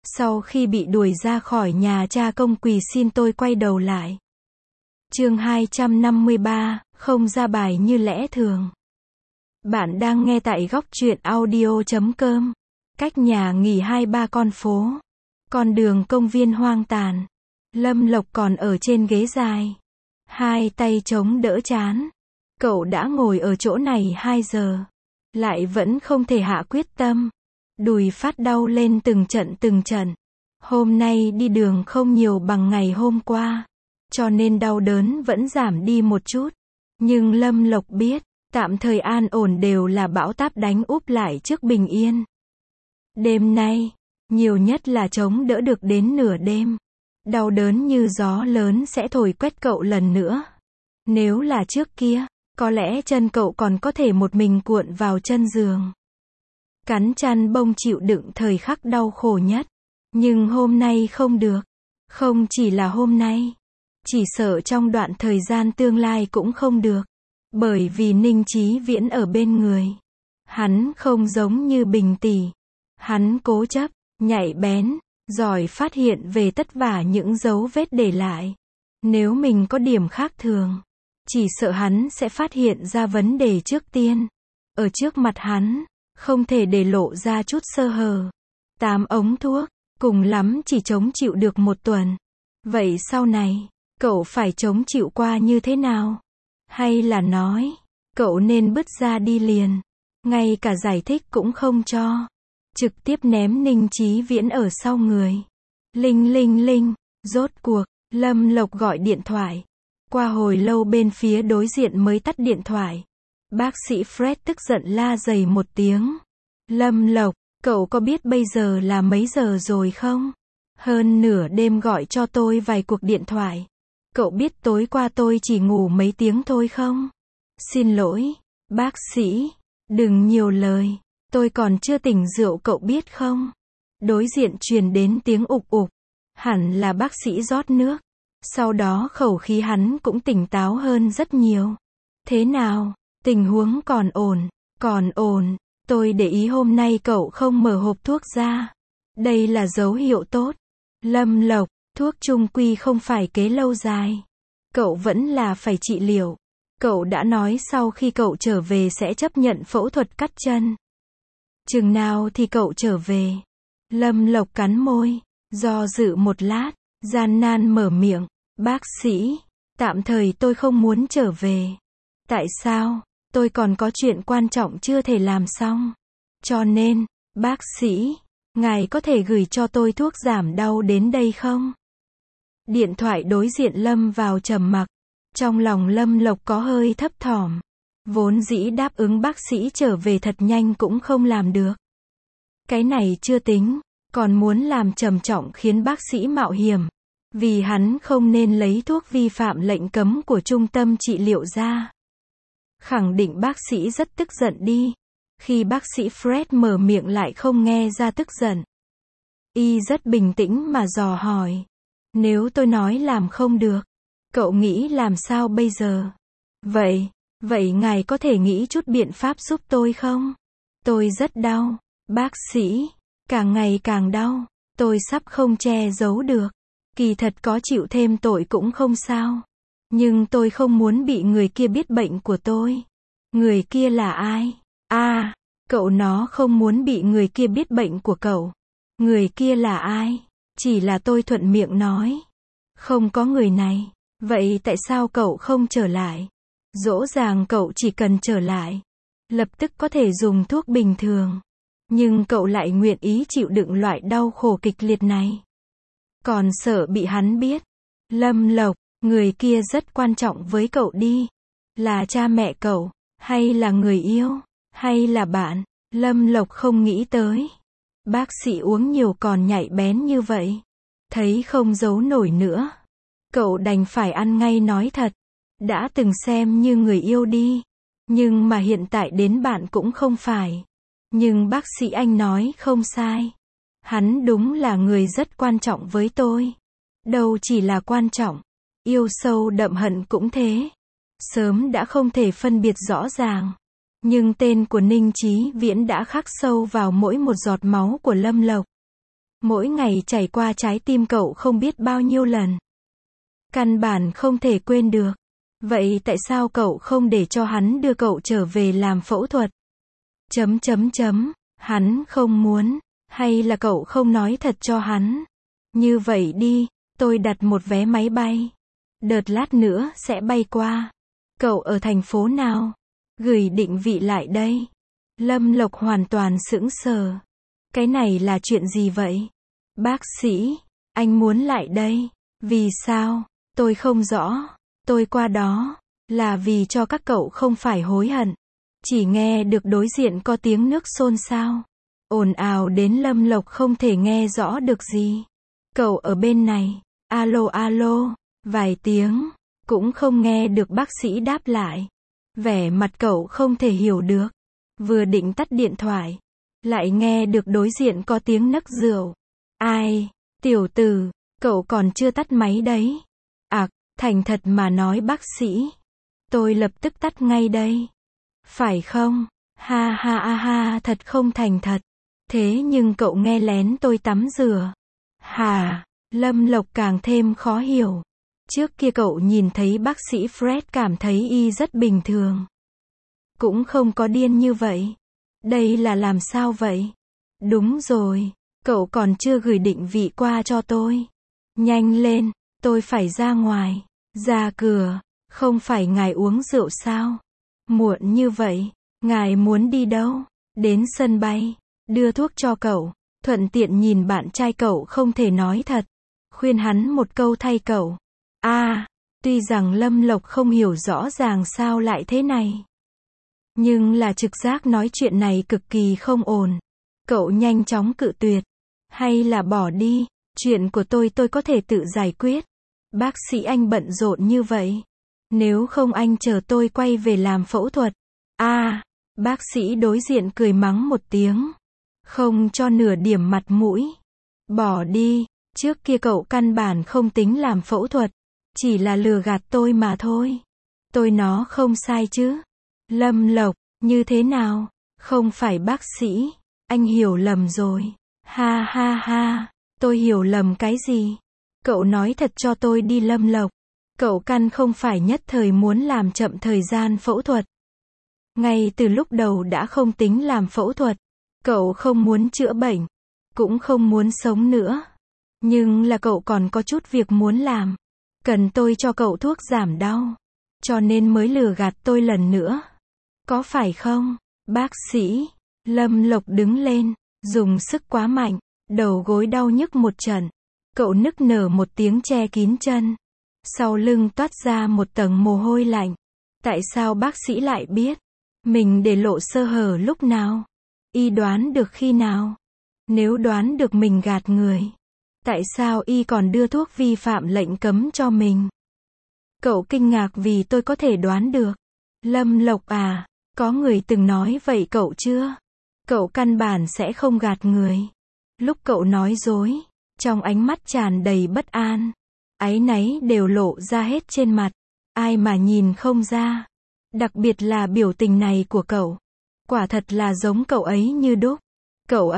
Sau khi bị đuổi ra khỏi nhà, cha công quỳ xin tôi quay đầu lại. Chương 253, không ra bài như lẽ thường. Bạn đang nghe tại góc truyện audio.com. Cách nhà nghỉ 2-3 con phố. Con đường công viên hoang tàn. Lâm Lộc còn ở trên ghế dài. Hai tay chống đỡ trán. Cậu đã ngồi ở chỗ này 2 giờ. Lại vẫn không thể hạ quyết tâm. Đùi phát đau lên từng trận. Hôm nay đi đường không nhiều bằng ngày hôm qua. Cho nên đau đớn vẫn giảm đi một chút. Nhưng Lâm Lộc biết, tạm thời an ổn đều là bão táp đánh úp lại trước bình yên. Đêm nay, nhiều nhất là chống đỡ được đến nửa đêm. Đau đớn như gió lớn sẽ thổi quét cậu lần nữa. Nếu là trước kia, có lẽ chân cậu còn có thể một mình cuộn vào chân giường. Cắn chăn bông chịu đựng thời khắc đau khổ nhất. Nhưng hôm nay không được. Không chỉ là hôm nay. Chỉ sợ trong đoạn thời gian tương lai cũng không được. Bởi vì Ninh Chí Viễn ở bên người. Hắn không giống như Bình tỷ. Hắn cố chấp, nhạy bén, giỏi phát hiện về tất cả những dấu vết để lại. Nếu mình có điểm khác thường, chỉ sợ hắn sẽ phát hiện ra vấn đề trước tiên. Ở trước mặt hắn, không thể để lộ ra chút sơ hở. 8 ống thuốc, cùng lắm chỉ chống chịu được 1 tuần. Vậy sau này, cậu phải chống chịu qua như thế nào? Hay là nói, cậu nên bứt ra đi liền, ngay cả giải thích cũng không cho, trực tiếp ném Ninh Chí Viễn ở sau người. Linh linh linh, rốt cuộc, Lâm Lộc gọi điện thoại. Qua hồi lâu bên phía đối diện mới tắt điện thoại. Bác sĩ Fred tức giận la dày một tiếng. Lâm Lộc, cậu có biết bây giờ là mấy giờ rồi không? Hơn nửa đêm gọi cho tôi vài cuộc điện thoại. Cậu biết tối qua tôi chỉ ngủ mấy tiếng thôi không? Xin lỗi, bác sĩ, đừng nhiều lời. Tôi còn chưa tỉnh rượu cậu biết không? Đối diện truyền đến tiếng ục ục. Hẳn là bác sĩ rót nước. Sau đó khẩu khí hắn cũng tỉnh táo hơn rất nhiều. Thế nào? Tình huống còn ổn. Còn ổn. Tôi để ý hôm nay cậu không mở hộp thuốc ra. Đây là dấu hiệu tốt. Lâm Lộc, thuốc trung quy không phải kế lâu dài. Cậu vẫn là phải trị liệu. Cậu đã nói sau khi cậu trở về sẽ chấp nhận phẫu thuật cắt chân. Chừng nào thì cậu trở về? Lâm Lộc cắn môi, do dự một lát, gian nan mở miệng. Bác sĩ, tạm thời tôi không muốn trở về. Tại sao? Tôi còn có chuyện quan trọng chưa thể làm xong. Cho nên, bác sĩ, ngài có thể gửi cho tôi thuốc giảm đau đến đây không? Điện thoại đối diện lâm vào trầm mặc. Trong lòng Lâm Lộc có hơi thấp thỏm. Vốn dĩ đáp ứng bác sĩ trở về thật nhanh cũng không làm được. Cái này chưa tính, còn muốn làm trầm trọng khiến bác sĩ mạo hiểm. Vì hắn không nên lấy thuốc vi phạm lệnh cấm của trung tâm trị liệu ra. Khẳng định bác sĩ rất tức giận đi. Khi bác sĩ Fred mở miệng lại không nghe ra tức giận. Y rất bình tĩnh mà dò hỏi. Nếu tôi nói làm không được, cậu nghĩ làm sao bây giờ? Vậy ngài có thể nghĩ chút biện pháp giúp tôi không? Tôi rất đau, bác sĩ, càng ngày càng đau, tôi sắp không che giấu được. Kỳ thật có chịu thêm tội cũng không sao. Nhưng tôi không muốn bị người kia biết bệnh của tôi. Người kia là ai? Cậu nó không muốn bị người kia biết bệnh của cậu. Người kia là ai? Chỉ là tôi thuận miệng nói. Không có người này. Vậy tại sao cậu không trở lại? Rõ ràng cậu chỉ cần trở lại, lập tức có thể dùng thuốc bình thường. Nhưng cậu lại nguyện ý chịu đựng loại đau khổ kịch liệt này. Còn sợ bị hắn biết. Lâm Lộc, người kia rất quan trọng với cậu đi. Là cha mẹ cậu, hay là người yêu, hay là bạn? Lâm Lộc không nghĩ tới. Bác sĩ uống nhiều còn nhạy bén như vậy. Thấy không giấu nổi nữa. Cậu đành phải ăn ngay nói thật. Đã từng xem như người yêu đi. Nhưng mà hiện tại đến bạn cũng không phải. Nhưng bác sĩ anh nói không sai. Hắn đúng là người rất quan trọng với tôi. Đâu chỉ là quan trọng. Yêu sâu đậm hận cũng thế. Sớm đã không thể phân biệt rõ ràng. Nhưng tên của Ninh Chí Viễn đã khắc sâu vào mỗi một giọt máu của Lâm Lộc. Mỗi ngày chảy qua trái tim cậu không biết bao nhiêu lần. Căn bản không thể quên được. Vậy tại sao cậu không để cho hắn đưa cậu trở về làm phẫu thuật? Hắn không muốn, hay là cậu không nói thật cho hắn? Như vậy đi, tôi đặt một vé máy bay. Đợt lát nữa sẽ bay qua. Cậu ở thành phố nào? Gửi định vị lại đây. Lâm Lộc hoàn toàn sững sờ. Cái này là chuyện gì vậy? Bác sĩ, anh muốn lại đây. Vì sao? Tôi không rõ. Tôi qua đó là vì cho các cậu không phải hối hận. Chỉ nghe được đối diện có tiếng nước xôn xao. Ồn ào đến Lâm Lộc không thể nghe rõ được gì. Cậu ở bên này. Alo alo. Vài tiếng. Cũng không nghe được bác sĩ đáp lại. Vẻ mặt cậu không thể hiểu được. Vừa định tắt điện thoại. Lại nghe được đối diện có tiếng nấc rượu. Ai? Tiểu tử. Cậu còn chưa tắt máy đấy. Thành thật mà nói bác sĩ. Tôi lập tức tắt ngay đây. Phải không? Ha ha ha ha, thật không thành thật. Thế nhưng cậu nghe lén tôi tắm rửa. Hà, Lâm Lộc càng thêm khó hiểu. Trước kia cậu nhìn thấy bác sĩ Fred cảm thấy y rất bình thường. Cũng không có điên như vậy. Đây là làm sao vậy? Đúng rồi, cậu còn chưa gửi định vị qua cho tôi. Nhanh lên, tôi phải ra ngoài. Ra cửa, không phải ngài uống rượu sao? Muộn như vậy, ngài muốn đi đâu? Đến sân bay, đưa thuốc cho cậu, thuận tiện nhìn bạn trai cậu không thể nói thật. Khuyên hắn một câu thay cậu. Tuy rằng Lâm Lộc không hiểu rõ ràng sao lại thế này. Nhưng là trực giác nói chuyện này cực kỳ không ổn. Cậu nhanh chóng cự tuyệt. Hay là bỏ đi, chuyện của tôi có thể tự giải quyết. Bác sĩ anh bận rộn như vậy. Nếu không anh chờ tôi quay về làm phẫu thuật. Bác sĩ đối diện cười mắng một tiếng. Không cho nửa điểm mặt mũi. Bỏ đi, trước kia cậu căn bản không tính làm phẫu thuật. Chỉ là lừa gạt tôi mà thôi. Tôi nó không sai chứ. Lâm Lộc, như thế nào? Không phải bác sĩ. Anh hiểu lầm rồi. Ha ha ha, tôi hiểu lầm cái gì? Cậu nói thật cho tôi đi Lâm Lộc. Cậu căn không phải nhất thời muốn làm chậm thời gian phẫu thuật. Ngay từ lúc đầu đã không tính làm phẫu thuật. Cậu không muốn chữa bệnh. Cũng không muốn sống nữa. Nhưng là cậu còn có chút việc muốn làm. Cần tôi cho cậu thuốc giảm đau. Cho nên mới lừa gạt tôi lần nữa. Có phải không? Bác sĩ. Lâm Lộc đứng lên. Dùng sức quá mạnh. Đầu gối đau nhức một trận. Cậu nức nở một tiếng che kín chân. Sau lưng toát ra một tầng mồ hôi lạnh. Tại sao bác sĩ lại biết? Mình để lộ sơ hở lúc nào? Y đoán được khi nào? Nếu đoán được mình gạt người. Tại sao y còn đưa thuốc vi phạm lệnh cấm cho mình? Cậu kinh ngạc vì tôi có thể đoán được. Lâm Lộc à, có người từng nói vậy cậu chưa? Cậu căn bản sẽ không gạt người. Lúc cậu nói dối, trong ánh mắt tràn đầy bất an, áy náy đều lộ ra hết trên mặt. Ai mà nhìn không ra. Đặc biệt là biểu tình này của cậu. Quả thật là giống cậu ấy như đúc. Cậu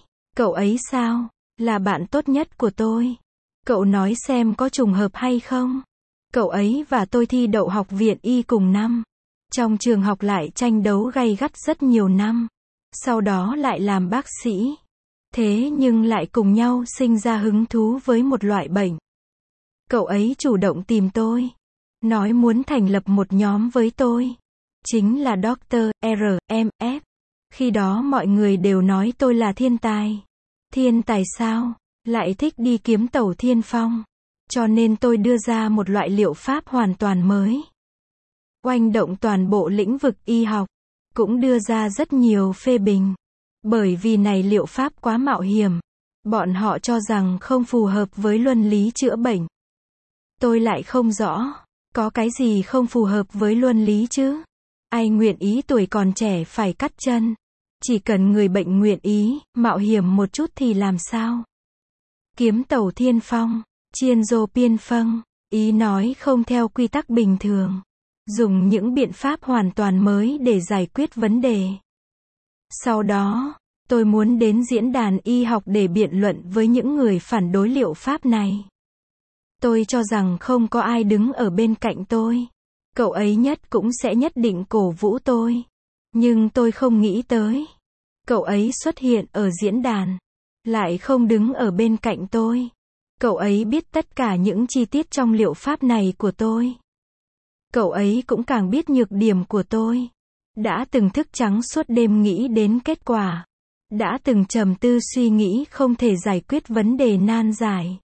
ấy sao? Là bạn tốt nhất của tôi. Cậu nói xem có trùng hợp hay không? Cậu ấy và tôi thi đậu học viện y cùng năm. Trong trường học lại tranh đấu gay gắt rất nhiều năm. Sau đó lại làm bác sĩ. Thế nhưng lại cùng nhau sinh ra hứng thú với một loại bệnh. Cậu ấy chủ động tìm tôi. Nói muốn thành lập một nhóm với tôi. Chính là Dr. R.M.F. Khi đó mọi người đều nói tôi là thiên tài. Thiên tài sao? Lại thích đi kiếm tẩu thiên phong. Cho nên tôi đưa ra một loại liệu pháp hoàn toàn mới. Oanh động toàn bộ lĩnh vực y học. Cũng đưa ra rất nhiều phê bình. Bởi vì này liệu pháp quá mạo hiểm. Bọn họ cho rằng không phù hợp với luân lý chữa bệnh. Tôi lại không rõ. Có cái gì không phù hợp với luân lý chứ? Ai nguyện ý tuổi còn trẻ phải cắt chân? Chỉ cần người bệnh nguyện ý, mạo hiểm một chút thì làm sao? Kiếm tẩu thiên phong, chiên rô piên phâng, ý nói không theo quy tắc bình thường. Dùng những biện pháp hoàn toàn mới để giải quyết vấn đề. Sau đó, Tôi muốn đến diễn đàn y học để biện luận với những người phản đối liệu pháp này. Tôi cho rằng không có ai đứng ở bên cạnh tôi. Cậu ấy nhất cũng sẽ nhất định cổ vũ tôi. Nhưng tôi không nghĩ tới. Cậu ấy xuất hiện ở diễn đàn. Lại không đứng ở bên cạnh tôi. Cậu ấy biết tất cả những chi tiết trong liệu pháp này của tôi. Cậu ấy cũng càng biết nhược điểm của tôi. Đã từng thức trắng suốt đêm nghĩ đến kết quả. Đã từng trầm tư suy nghĩ không thể giải quyết vấn đề nan giải.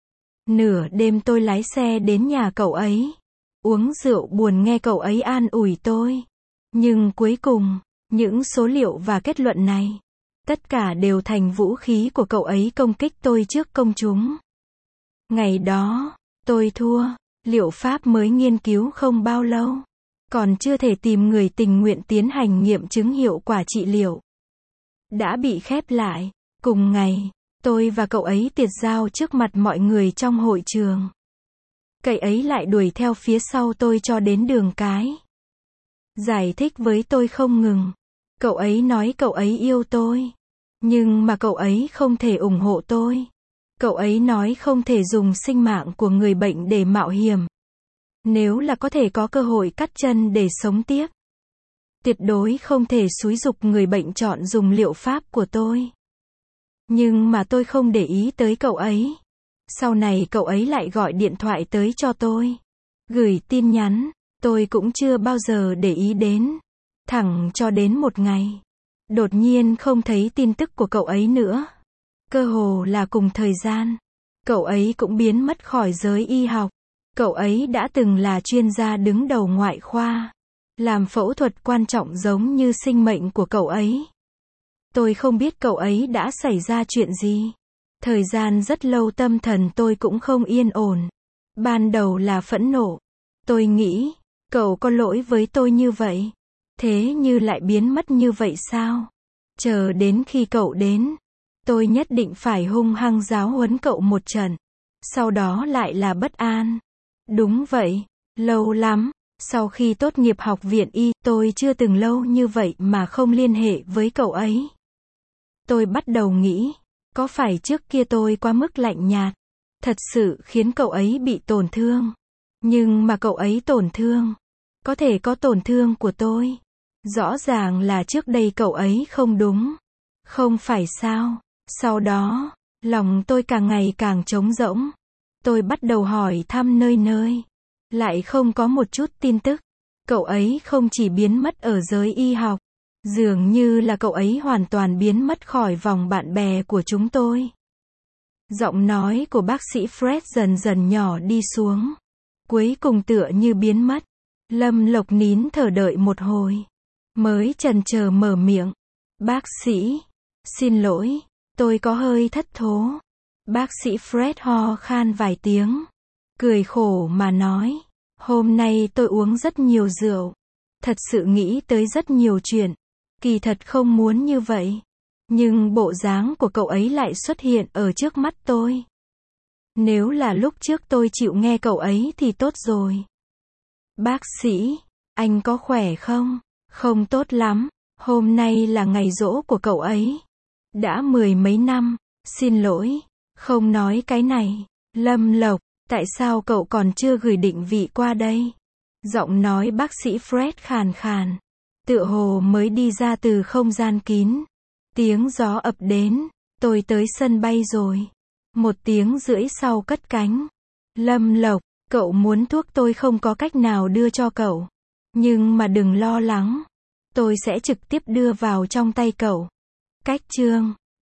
Nửa đêm tôi lái xe đến nhà cậu ấy. Uống rượu buồn nghe cậu ấy an ủi tôi. Nhưng cuối cùng, những số liệu và kết luận này, tất cả đều thành vũ khí của cậu ấy công kích tôi trước công chúng. Ngày đó, tôi thua. Liệu pháp mới nghiên cứu không bao lâu. Còn chưa thể tìm người tình nguyện tiến hành nghiệm chứng hiệu quả trị liệu. Đã bị khép lại. Cùng ngày, tôi và cậu ấy tiệt giao trước mặt mọi người trong hội trường. Cậu ấy lại đuổi theo phía sau tôi cho đến đường cái. Giải thích với tôi không ngừng. Cậu ấy nói cậu ấy yêu tôi. Nhưng mà cậu ấy không thể ủng hộ tôi. Cậu ấy nói không thể dùng sinh mạng của người bệnh để mạo hiểm. Nếu là có thể có cơ hội cắt chân để sống tiếp. Tuyệt đối không thể xúi giục người bệnh chọn dùng liệu pháp của tôi. Nhưng mà tôi không để ý tới cậu ấy. Sau này cậu ấy lại gọi điện thoại tới cho tôi. Gửi tin nhắn, tôi cũng chưa bao giờ để ý đến. Thẳng cho đến một ngày. Đột nhiên không thấy tin tức của cậu ấy nữa. Cơ hồ là cùng thời gian. Cậu ấy cũng biến mất khỏi giới y học. Cậu ấy đã từng là chuyên gia đứng đầu ngoại khoa. Làm phẫu thuật quan trọng giống như sinh mệnh của cậu ấy. Tôi không biết cậu ấy đã xảy ra chuyện gì. Thời gian rất lâu tâm thần tôi cũng không yên ổn. Ban đầu là phẫn nộ. Tôi nghĩ, cậu có lỗi với tôi như vậy. Thế như lại biến mất như vậy sao? Chờ đến khi cậu đến, tôi nhất định phải hung hăng giáo huấn cậu một trận. Sau đó lại là bất an. Đúng vậy, lâu lắm. Sau khi tốt nghiệp học viện y, tôi chưa từng lâu như vậy mà không liên hệ với cậu ấy. Tôi bắt đầu nghĩ, có phải trước kia tôi quá mức lạnh nhạt, thật sự khiến cậu ấy bị tổn thương. Nhưng mà cậu ấy tổn thương, có thể có tổn thương của tôi. Rõ ràng là trước đây cậu ấy không đúng. Không phải sao? Sau đó, lòng tôi càng ngày càng trống rỗng. Tôi bắt đầu hỏi thăm nơi nơi. Lại không có một chút tin tức. Cậu ấy không chỉ biến mất ở giới y học. Dường như là cậu ấy hoàn toàn biến mất khỏi vòng bạn bè của chúng tôi. Giọng nói của bác sĩ Fred dần dần nhỏ đi xuống. Cuối cùng tựa như biến mất. Lâm Lộc nín thở đợi một hồi. Mới chần chờ mở miệng. Bác sĩ, xin lỗi, tôi có hơi thất thố. Bác sĩ Fred ho khan vài tiếng. Cười khổ mà nói. Hôm nay tôi uống rất nhiều rượu. Thật sự nghĩ tới rất nhiều chuyện. Kỳ thật không muốn như vậy. Nhưng bộ dáng của cậu ấy lại xuất hiện ở trước mắt tôi. Nếu là lúc trước tôi chịu nghe cậu ấy thì tốt rồi. Bác sĩ, anh có khỏe không? Không tốt lắm. Hôm nay là ngày giỗ của cậu ấy. Đã 10 mấy năm. Xin lỗi. Không nói cái này. Lâm Lộc, tại sao cậu còn chưa gửi định vị qua đây? Giọng nói bác sĩ Fred khàn khàn. Tựa hồ mới đi ra từ không gian kín. Tiếng gió ập đến. Tôi tới sân bay rồi. 1 tiếng rưỡi sau cất cánh. Lâm Lộc, cậu muốn thuốc tôi không có cách nào đưa cho cậu. Nhưng mà đừng lo lắng. Tôi sẽ trực tiếp đưa vào trong tay cậu. Cách chương